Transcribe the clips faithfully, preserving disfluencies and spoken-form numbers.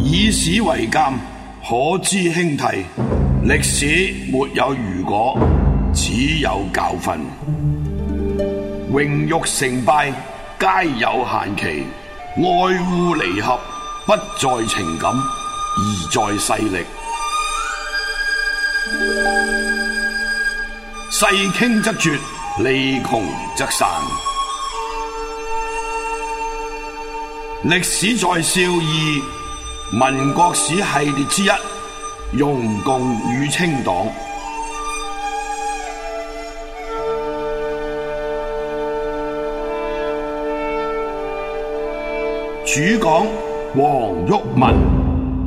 以史為鑑，可知興替。歷史沒有如果，只有教訓。榮辱成敗皆有限期，愛惡離合不在情感，而在勢力。勢傾則絕，利窮則散。歷史在笑貳，民國史系列之一，容共與清黨。主講黃毓民。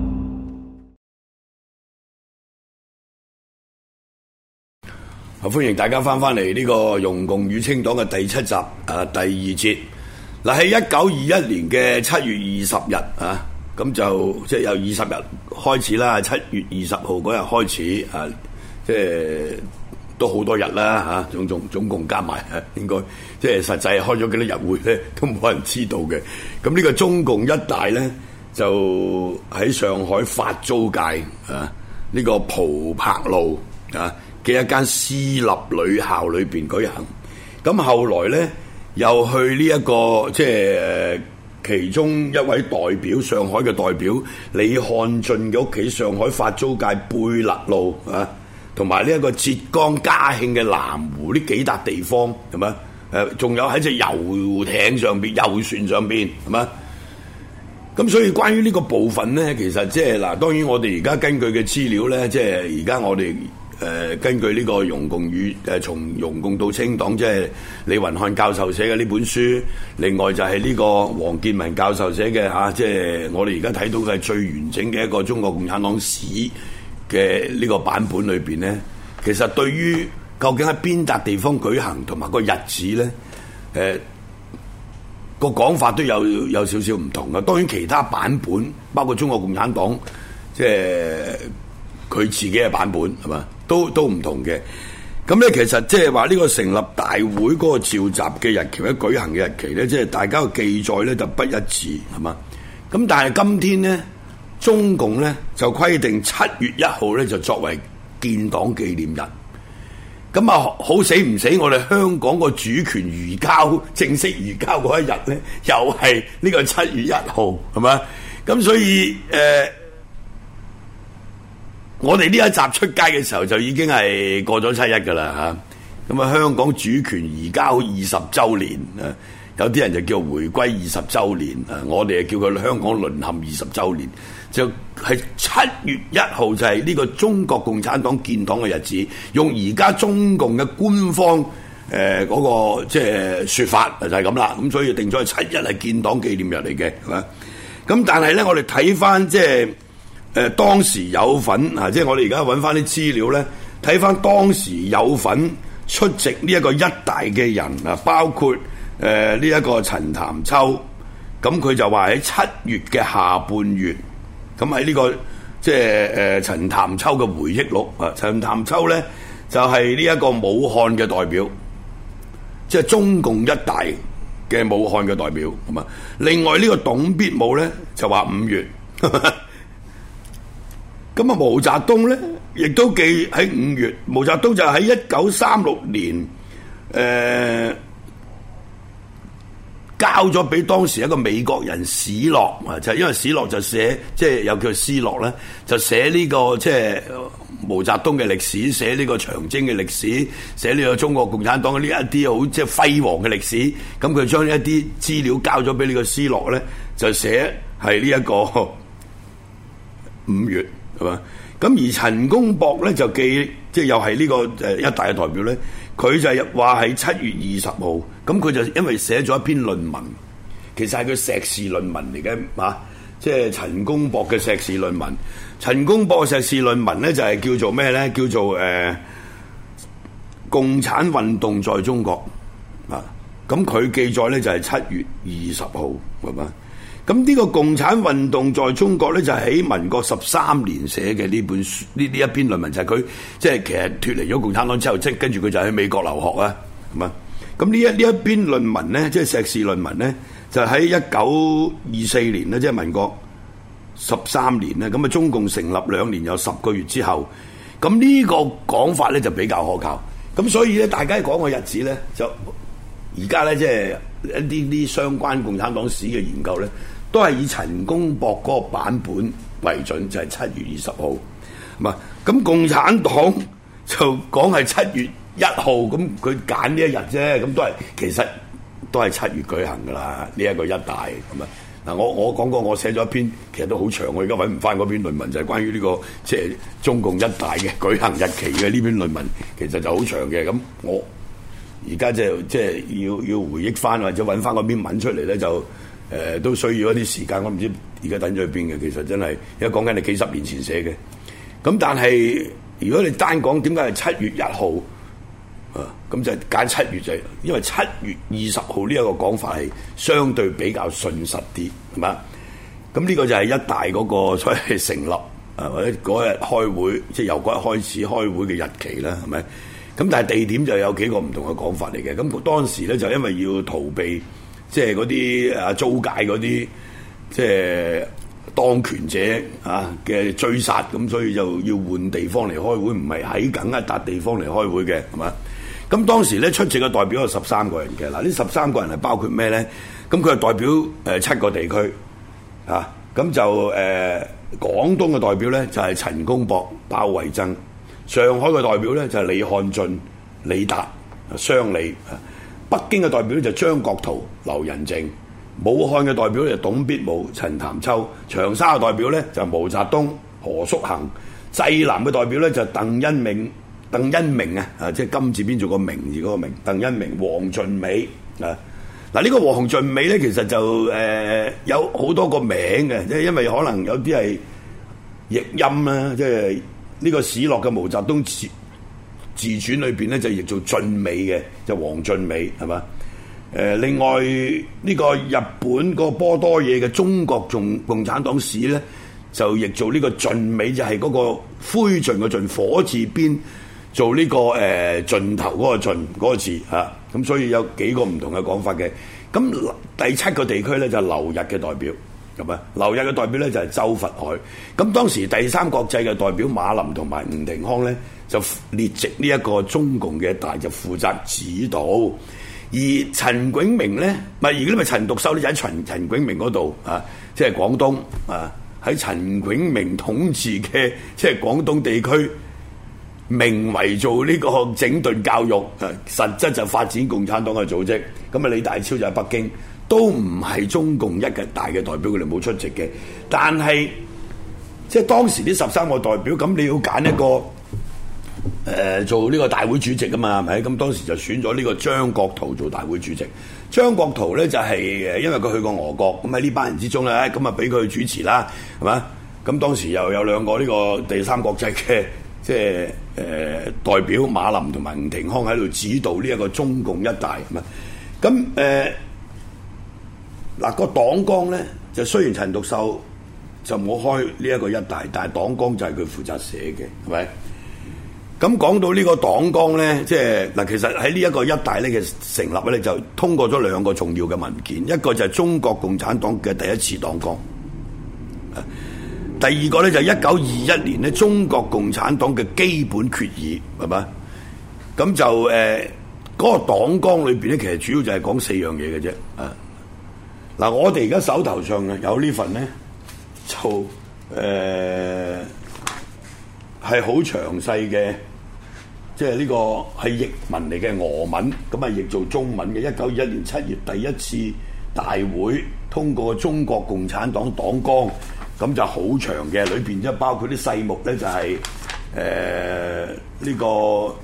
歡迎大家翻翻嚟呢個容共與清黨嘅第七集啊，第二節。嗱，喺一九二一年嘅七月二十日啊，咁就即係由二十日開始啦，七月二十號嗰日開始啊，即係都好多日啦嚇，總總總共加埋啊，應該即係實際開咗幾多日會咧，都冇人知道嘅。咁呢個中共一大咧，就喺上海法租界啊，呢個蒲柏路啊嘅一間私立女校裏邊舉行。咁後來咧，又去呢、這、一個即係、呃、其中一位代表，上海嘅代表李漢俊嘅屋企，上海法租界貝勒路啊，同埋呢一個浙江嘉興嘅南湖呢幾笪地方，係咪？誒，仲有喺隻遊艇上邊、遊船上邊，係咪？咁所以關於呢個部分咧，其實即係嗱，當然我哋而家根據嘅資料咧，即係而家我哋。誒、呃、根據呢個容共與誒從容共到清黨，即係李雲漢教授寫嘅呢本書，另外就係呢個王建民教授寫嘅嚇，即係我哋而家睇到嘅係最完整嘅一個中國共產黨史嘅呢個版本裏邊咧，其實對於究竟喺邊笪地方舉行同埋個日子咧，誒、呃、個講法都有有少少唔同嘅。當然其他版本，包括中國共產黨即係佢自己嘅版本係嘛？都都唔同嘅，咁咧其實即係話呢個成立大會嗰個召集嘅日期或者舉行嘅日期咧，即係大家嘅記載咧就不一致，係嘛？咁但係今天咧，中共咧就規定七月一號咧就作為建黨紀念日。咁啊，好死唔死，我哋香港個主權移交正式移交嗰一日咧，又係呢個七月一號，係嘛？咁所以誒。呃我哋呢一集出街嘅時候就已經係過咗七一㗎啦嚇，咁啊香港主權移交二十週年啊，有啲人就叫回歸二十週年啊，我哋就叫佢香港淪陷二十週年，就係七月一號就係呢個中國共產黨建黨嘅日子，用而家中共嘅官方誒嗰、呃那個即係説法就係咁啦，咁所以定咗係七一係建黨紀念日嚟嘅，係嘛？咁但係咧，我哋睇翻即係。誒、呃、當時有份啊，即係我哋而家揾翻啲資料咧，睇翻當時有份出席呢一個一大嘅人啊，包括誒呢一個陳潭秋，咁佢就話喺七月嘅下半月，咁喺呢個即係誒陳潭秋嘅回憶錄啊，陳潭秋咧就係呢一個武漢嘅代表，即係中共一大嘅武漢嘅代表，咁啊，另外呢個董必武咧就話五月。咁啊，毛澤東咧，亦都記喺五月。毛澤東就喺一九三六年，誒、呃、交咗俾當時一個美國人史諾啊，就係、因為史諾就寫，即係又叫斯諾咧，就寫呢、這個即係毛澤東嘅歷史，寫呢個長征嘅歷史，寫呢個中國共產黨嘅呢一啲好即係輝煌嘅歷史。咁佢將呢一啲資料交咗俾呢個斯諾咧，就寫係呢一個五月。係嘛？咁而陳公博咧就記，即係又係呢個誒一大嘅代表咧，佢就話係七月二十號，咁佢就因為寫咗一篇論文，其實係佢碩士論文嚟嘅，嚇，即係陳公博嘅碩士論文。陳公博嘅碩士論文咧就係叫做咩咧？叫做誒、呃、共產運動在中國啊！咁佢記載咧就係七月二十號，係嘛？咁呢個共產運動在中國咧，就喺民國十三年寫嘅呢本書，呢呢一篇論文就係佢即係其實脫離咗共產黨之後，即係跟住佢就喺美國留學啊，係嘛？咁呢一呢一篇論文咧，即係碩士論文咧，就喺一九二四年咧，即係民國十三年咧，咁啊中共成立兩年有十個月之後，咁呢個講法咧就比較可靠。咁所以咧，大家講個日子咧，就而家咧即係一啲啲相關共產黨史嘅研究咧，都係以陳公博嗰個版本為準，就係七月二十號。咁啊，咁共產黨就講係七月一號，咁佢揀呢一日啫，咁都係其實都係七月舉行噶啦。呢、這、一個一大咁啊，嗱我我講過，我寫咗一篇，其實都好長，我而家揾唔翻嗰篇論文，就係、是、關於呢、這個即係、就是、中共一大嘅舉行日期嘅呢篇論文，其實就好長嘅。咁我而家即係即係要要回憶翻或者揾翻嗰篇文出嚟咧，就誒、呃、都需要一啲時間。我唔知而家等咗去邊嘅，其實真係而家講緊你幾十年前寫嘅。咁但係如果你單講點解係七月一號啊，咁就揀七月就係因為七月二十號呢一個講法係相對比較信實啲，係嘛？咁呢個就係一大嗰個所謂成立啊，或者嗰日開會，即係由嗰日開始開會嘅日期啦，係咪？咁但係地點就有幾個唔同嘅講法嚟嘅。咁當時咧就因為要逃避即係嗰啲啊租界嗰啲即係當權者啊嘅追殺，咁所以就要換地方嚟開會，唔係喺緊一笪地方嚟開會嘅，係嘛？咁當時咧出席嘅代表有十三個人嘅，嗱呢十三個人係包括咩咧？咁佢係代表誒、呃、七個地區啊，咁就誒、呃、廣東嘅代表咧就係、是、陳公博、包惠僧。上海嘅代表咧就係李漢俊、李達、商理；北京嘅代表咧就張國燾、劉仁靜；武漢嘅代表咧就董必武、陳潭秋；長沙嘅代表咧就毛澤東、何叔衡；濟南嘅代表咧就鄧恩銘、鄧恩明啊，啊即係金字邊做個明字嗰個明，鄧恩明、黃俊美啊。嗱、這、呢個黃俊美咧其實就誒、呃、有好多個名嘅，即係因為可能有啲係譯音啦，即係。呢個史諾嘅毛澤東自自傳裏邊咧就譯做俊美嘅，就黃俊美係嘛？誒、呃，另外呢、這個日本個波多野嘅中國共共產黨史咧就譯做呢個俊美，就係、是、嗰個灰燼嘅燼，火字邊做呢、這個誒、呃、盡頭嗰個盡嗰個字嚇，咁、啊、所以有幾個唔同嘅講法嘅。咁第七個地區咧就係留日嘅代表。咁啊，留日嘅代表咧就係周佛海。咁當時第三國際嘅代表馬林同埋吳廷康咧就列席呢一個中共嘅大，就負責指導。而陳炯明咧，咪而家咪陳獨秀咧就喺陳陳炯明嗰度啊，即係廣東啊，喺陳炯明統治嘅即係廣東地區，名為做呢個整頓教育，啊、實質就發展共產黨嘅組織。咁啊，李大釗就喺北京。都唔係中共一嘅大嘅代表，佢哋冇出席嘅。但係即係當時呢十三個代表，咁你要揀一個誒、呃、做呢個大會主席啊嘛，係咪？咁當時就選咗呢個張國燾做大會主席。張國燾咧就係、是、誒，因為佢去過俄國，咁喺呢班人之中咧，咁啊俾佢主持啦，係嘛？咁當時又有兩個呢個第三國際嘅即係誒、呃、代表馬林同埋吳廷康喺度指導呢一個中共一大，係嘛？咁誒。呃嗱、個黨綱咧，就雖然陳獨秀就冇開呢一個一大，但係黨綱就係佢負責寫嘅，係咪？咁講到呢個黨綱咧，即係嗱，其實喺呢一個一大咧嘅成立咧，就通過咗兩個重要嘅文件，一個就係中國共產黨嘅第一次黨綱，第二個咧就係一九二一年咧中國共產黨嘅基本決議，係咪？咁就誒嗰、呃嗰個黨綱裏邊咧，其實主要就係講四樣嘢嘅啫，啊！嗱，我哋而家手頭上嘅有呢份咧，就誒係好詳細嘅，即係呢個係譯文嚟嘅俄文，咁啊譯做中文嘅。一九二一年七月第一次大會通過中國共產黨黨綱，咁就好長嘅，裏邊即係包括啲細目咧，就係誒呢個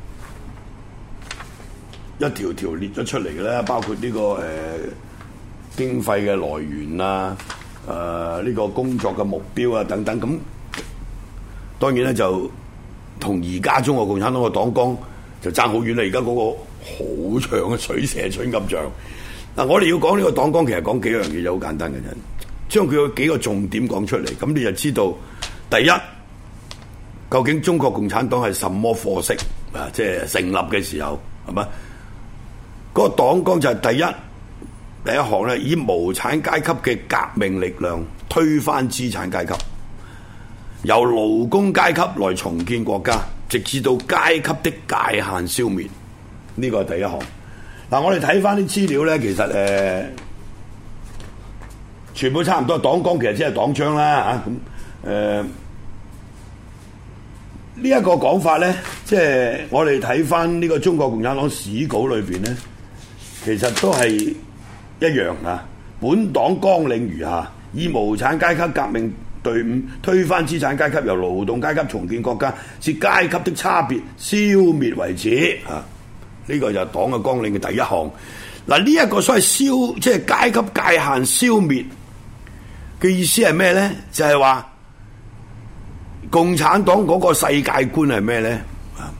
一條條列咗出嚟嘅咧，包括呢、這個誒。呃經費嘅來源啊，誒、呃、呢、這個工作嘅目標啊等等，咁當然咧就同而家中國共產黨嘅黨綱就爭好遠啦。而家嗰個好長嘅水蛇春咁長。嗱、啊，我哋要講呢個黨綱，其實講幾樣嘢就好簡單嘅啫，將佢嘅幾個重點講出嚟，咁你就知道第一，究竟中國共產黨係什麼貨色啊？即係成立嘅時候係嘛？嗰、那個黨綱就係第一。第一項咧，以無產階級嘅革命力量推翻資產階級，由勞工階級來重建國家，直至到階級的界限消滅。呢個係第一項。嗱，我哋睇翻啲資料咧，其實誒、呃、全部差唔多，黨綱其實只係黨章啦嚇。咁誒呢一個講法咧，即係我哋睇翻呢個中國共產黨史稿裏邊咧，其實都係一樣啊。本黨綱領如下：以無產階級革命隊伍推翻資產階級，由勞動階級重建國家，使階級的差別消滅為止啊！呢個就係黨嘅綱領嘅第一項。嗱，呢一個所謂消，即係階級界限消滅嘅意思係咩咧？就係話共產黨嗰個世界觀係咩咧？啊，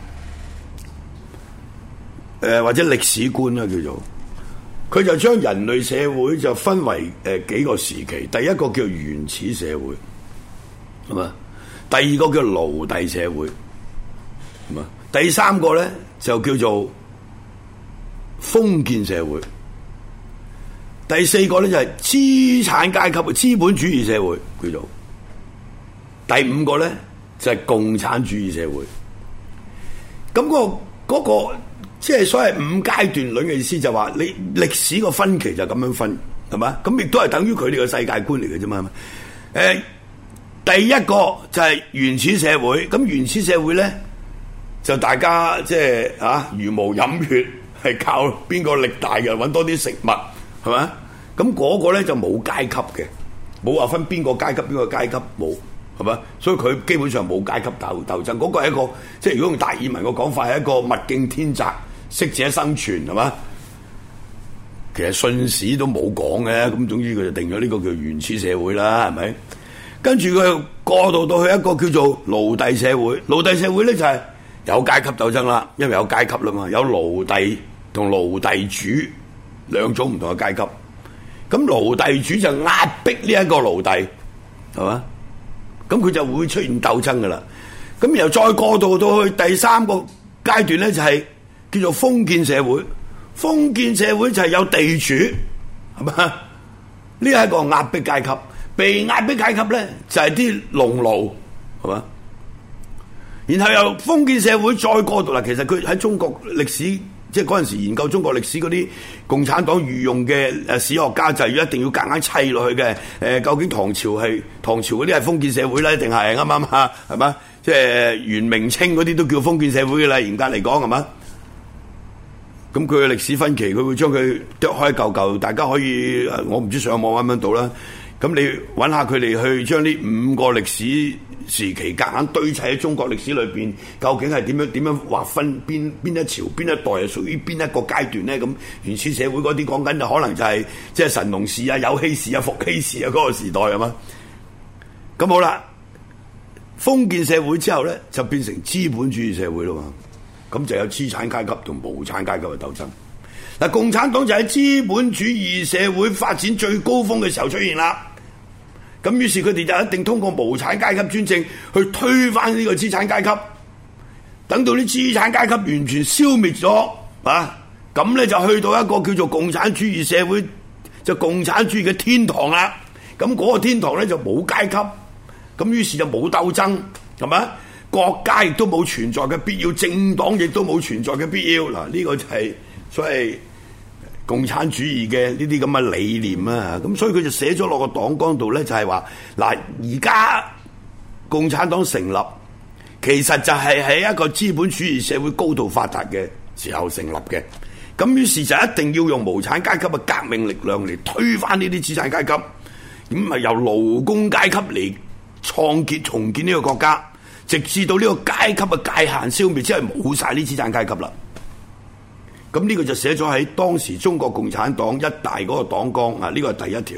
誒或者歷史觀啦叫做。佢就將人類社會就分為誒幾個時期，第一個叫原始社會，係嘛？第二個叫奴隸社會，係嘛？第三個咧就叫做封建社會，第四個咧就係資產階級嘅資本主義社會叫做，第五個咧就係共產主義社會。咁個嗰個。即係所謂五階段論嘅意思，就話你歷史個分期就咁樣分，係嘛？咁亦都係等於佢哋個世界觀嚟嘅啫嘛。誒、呃，第一個就係原始社會，咁原始社會咧就大家即係啊茹毛飲血，係靠邊個力大嘅揾多啲食物，係嘛？咁嗰個咧就冇階級嘅，冇話分邊個階級邊個階級冇，係嘛？所以佢基本上冇階級鬥鬥爭，嗰、那個係一個即係如果用達爾文個講法係一個物競天擇。適者生存係嘛？其實信史都冇講嘅，咁總之佢就定咗呢個叫原始社會啦，係咪？跟住佢過渡到去一個叫做奴隸社會，奴隸社會咧就係有階級鬥爭啦，因為有階級啦嘛，有奴隸同奴隸主兩種唔同嘅階級。咁奴隸主就壓迫呢一個奴隸，係嘛？咁佢就會出現鬥爭噶啦。咁然後再過渡到去第三個階段咧，就係、是。叫做封建社會，封建社會就係有地主，係嘛？呢係一個壓迫階級，被壓迫階級咧就係啲農奴，係嘛？然後由封建社會再過渡啦，其實佢喺中國歷史，即係嗰陣時研究中國歷史嗰啲共產黨御用嘅誒史學家，就係一定要夾硬砌落去嘅。誒、呃，究竟唐朝係唐朝嗰啲係封建社會咧，定係啱唔啱啊？係嘛？即係元明清嗰啲都叫封建社會嘅啦，嚴格嚟講係嘛？咁佢嘅歷史分歧，佢會將佢剁開一嚿嚿，大家可以，我唔知上網揾唔揾到啦。咁你揾下佢哋去將呢五個歷史時期夾硬堆砌喺中國歷史裏邊，究竟係點樣點樣劃分邊邊一朝邊一代係屬於邊一個階段咧？咁原始社會嗰啲講緊就可能就係即係神農氏啊、有希氏啊、伏羲氏啊嗰個時代係嘛？咁好啦，封建社會之後咧就變成資本主義社會啦嘛。咁就有資產階級同無產階級嘅鬥爭。嗱，共產黨就喺資本主義社會發展最高峰嘅時候出現啦。咁於是佢哋就一定通過無產階級專政去推翻呢個資產階級。等到啲資產階級完全消滅咗啊，咁咧就去到一個叫做共產主義社會，就共產主義嘅天堂啦。咁嗰個天堂咧就冇階級，咁於是就冇鬥爭，係咪？國家亦都冇存在嘅必要，政黨亦都冇存在嘅必要。嗱，呢個就係所謂共產主義嘅呢啲咁嘅理念啊。咁所以佢就寫咗落個黨綱度咧，就係話嗱，而家共產黨成立，其實就係喺一個資本主義社會高度發達嘅時候成立嘅。咁於是就一定要用無產階級嘅革命力量嚟推翻呢啲資產階級，咁咪由勞工階級嚟創建重建呢個國家。直至到呢個階級嘅界限消滅，即係冇晒呢資產階級啦。咁呢個就寫咗喺當時中國共產黨一大嗰個黨綱啊，呢個係第一條。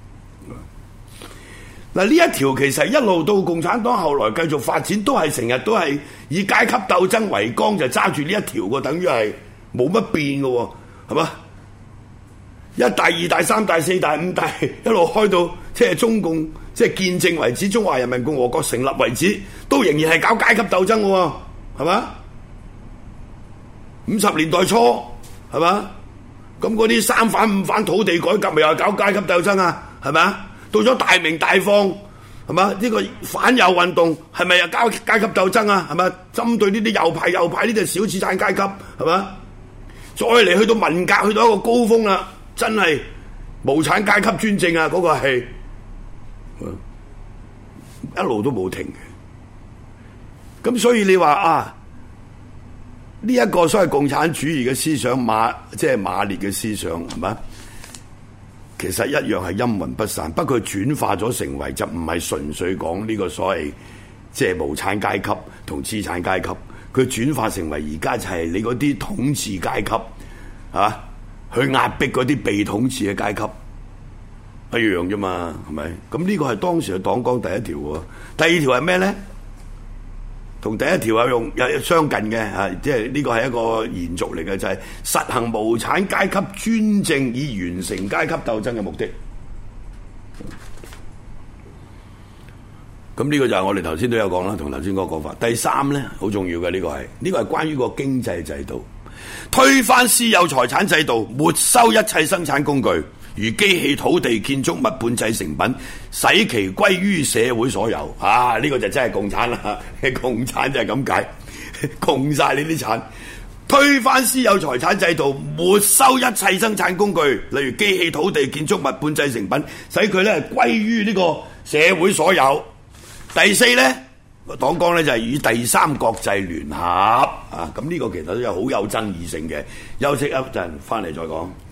嗱，呢一條其實一路到共產黨後來繼續發展，都係成日都係以階級鬥爭為綱，就揸住呢一條嘅，等於係冇乜變嘅，係嘛？一大、二大、三大、四大、五大，一路開到即係中共即係建政為止，中華人民共和國成立為止，都仍然係搞階級鬥爭嘅，係嘛？五十年代初，係嘛？咁嗰啲三反五反土地改革，咪又係搞階級鬥爭啊？係咪啊？ 到咗大鳴大放，係嘛？呢個反右運動係咪又交階級鬥爭啊？係咪？針對呢啲右派右派呢啲小資產階級，係嘛？再嚟去到文革去到一個高峰啦，真係無產階級專政啊！嗰、那個係一路都冇停嘅。咁所以你話啊，呢、這、一個所謂共產主義嘅思想馬即係馬列嘅思想係嘛？其實一樣係陰魂不散，不過轉化咗成為就唔係純粹講呢個所謂即係無產階級同資產階級。佢轉化成為而家就係你嗰啲統治階級，啊，去壓迫嗰啲被統治嘅階級一樣啫嘛，係咪？咁呢個係當時嘅黨綱第一條喎，第二條係咩咧？同第一條有用有相近嘅嚇，即係呢個係一個延續嚟嘅，就係、是、實行無產階級專政，以完成階級鬥爭嘅目的。咁呢個就係我哋頭先都有講啦，同頭先嗰個講法。第三咧，好重要嘅呢個係，呢個係關於個經濟制度，推翻私有財產制度，沒收一切生產工具，如機器、土地、建築物、半製成品，使其歸於社會所有。啊，呢個就真係共產啦！共產就係咁解，共晒你啲產，推翻私有財產制度，沒收一切生產工具，例如機器、土地、建築物、半製成品，使佢咧歸於呢個社會所有。第四咧，黨綱咧就係與第三國際聯合啊！咁呢個其實都有好有爭議性嘅。休息一陣，翻嚟再講。